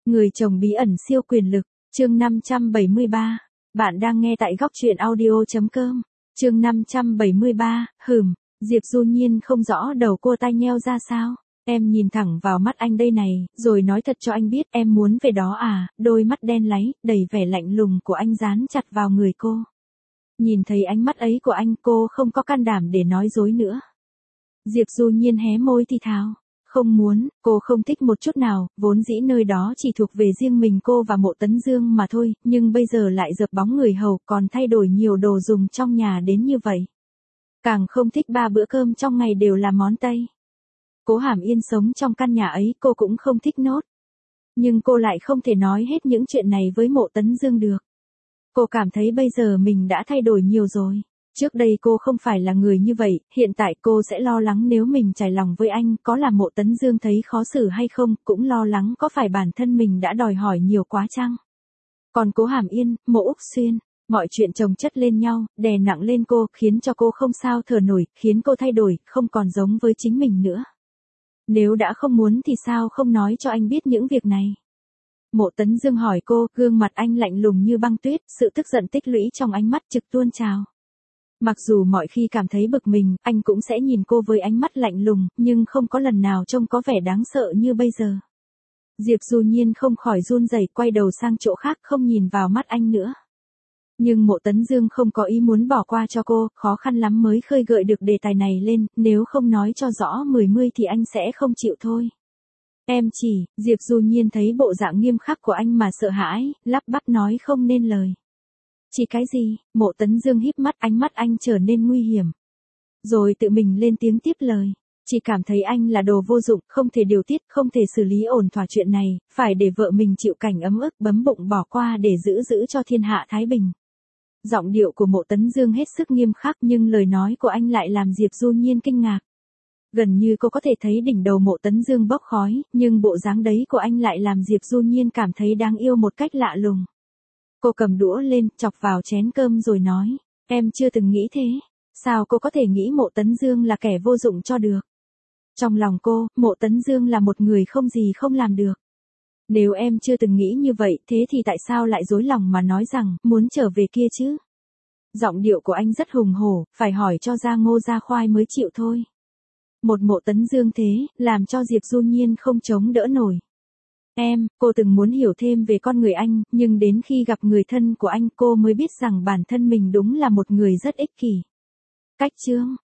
Người chồng bí ẩn siêu quyền lực, chương 573. Bạn đang nghe tại góc truyện audio.com. Chương 573, Diệp Du Nhiên không rõ đầu cô tai nheo ra sao. Em nhìn thẳng vào mắt anh đây này, rồi nói thật cho anh biết em muốn về đó à, đôi mắt đen láy, đầy vẻ lạnh lùng của anh dán chặt vào người cô. Nhìn thấy ánh mắt ấy của anh cô không có can đảm để nói dối nữa. Diệp Du Nhiên hé môi thì thào. Không muốn, cô không thích một chút nào, vốn dĩ nơi đó chỉ thuộc về riêng mình cô và Mộ Tấn Dương mà thôi, nhưng bây giờ lại dập bóng người hầu còn thay đổi nhiều đồ dùng trong nhà đến như vậy. Càng không thích 3 bữa cơm trong ngày đều là món Tây. Cố Hàm Yên sống trong căn nhà ấy cô cũng không thích nốt. Nhưng cô lại không thể nói hết những chuyện này với Mộ Tấn Dương được. Cô cảm thấy bây giờ mình đã thay đổi nhiều rồi. Trước đây cô không phải là người như vậy, hiện tại cô sẽ lo lắng nếu mình trải lòng với anh, có làm Mộ Tấn Dương thấy khó xử hay không, cũng lo lắng có phải bản thân mình đã đòi hỏi nhiều quá chăng. Còn Cố Hàm Yên, Mộ Úc Xuyên, mọi chuyện chồng chất lên nhau, đè nặng lên cô, khiến cho cô không sao thở nổi, khiến cô thay đổi, không còn giống với chính mình nữa. Nếu đã không muốn thì sao không nói cho anh biết những việc này. Mộ Tấn Dương hỏi cô, gương mặt anh lạnh lùng như băng tuyết, sự tức giận tích lũy trong ánh mắt trực tuôn trào. Mặc dù mọi khi cảm thấy bực mình, anh cũng sẽ nhìn cô với ánh mắt lạnh lùng, nhưng không có lần nào trông có vẻ đáng sợ như bây giờ. Diệp Du Nhiên không khỏi run rẩy, quay đầu sang chỗ khác, không nhìn vào mắt anh nữa. Nhưng Mộ Tấn Dương không có ý muốn bỏ qua cho cô, khó khăn lắm mới khơi gợi được đề tài này lên, nếu không nói cho rõ 10 thì anh sẽ không chịu thôi. Em chỉ, Diệp Du Nhiên thấy bộ dạng nghiêm khắc của anh mà sợ hãi, lắp bắp nói không nên lời. Chỉ cái gì? Mộ Tấn Dương híp mắt, ánh mắt anh trở nên nguy hiểm. Rồi tự mình lên tiếng tiếp lời. Chỉ cảm thấy anh là đồ vô dụng, không thể điều tiết, không thể xử lý ổn thỏa chuyện này, phải để vợ mình chịu cảnh ấm ức bấm bụng bỏ qua để giữ cho thiên hạ thái bình. Giọng điệu của Mộ Tấn Dương hết sức nghiêm khắc nhưng lời nói của anh lại làm Diệp Du Nhiên kinh ngạc. Gần như cô có thể thấy đỉnh đầu Mộ Tấn Dương bốc khói, nhưng bộ dáng đấy của anh lại làm Diệp Du Nhiên cảm thấy đáng yêu một cách lạ lùng. Cô cầm đũa lên, chọc vào chén cơm rồi nói, em chưa từng nghĩ thế. Sao cô có thể nghĩ Mộ Tấn Dương là kẻ vô dụng cho được? Trong lòng cô, Mộ Tấn Dương là một người không gì không làm được. Nếu em chưa từng nghĩ như vậy, thế thì tại sao lại dối lòng mà nói rằng, muốn trở về kia chứ? Giọng điệu của anh rất hùng hổ, phải hỏi cho ra ngô ra khoai mới chịu thôi. Một Mộ Tấn Dương thế, làm cho Diệp Du Nhiên không chống đỡ nổi. Cô từng muốn hiểu thêm về con người anh, nhưng đến khi gặp người thân của anh cô mới biết rằng bản thân mình đúng là một người rất ích kỷ. Cách chương,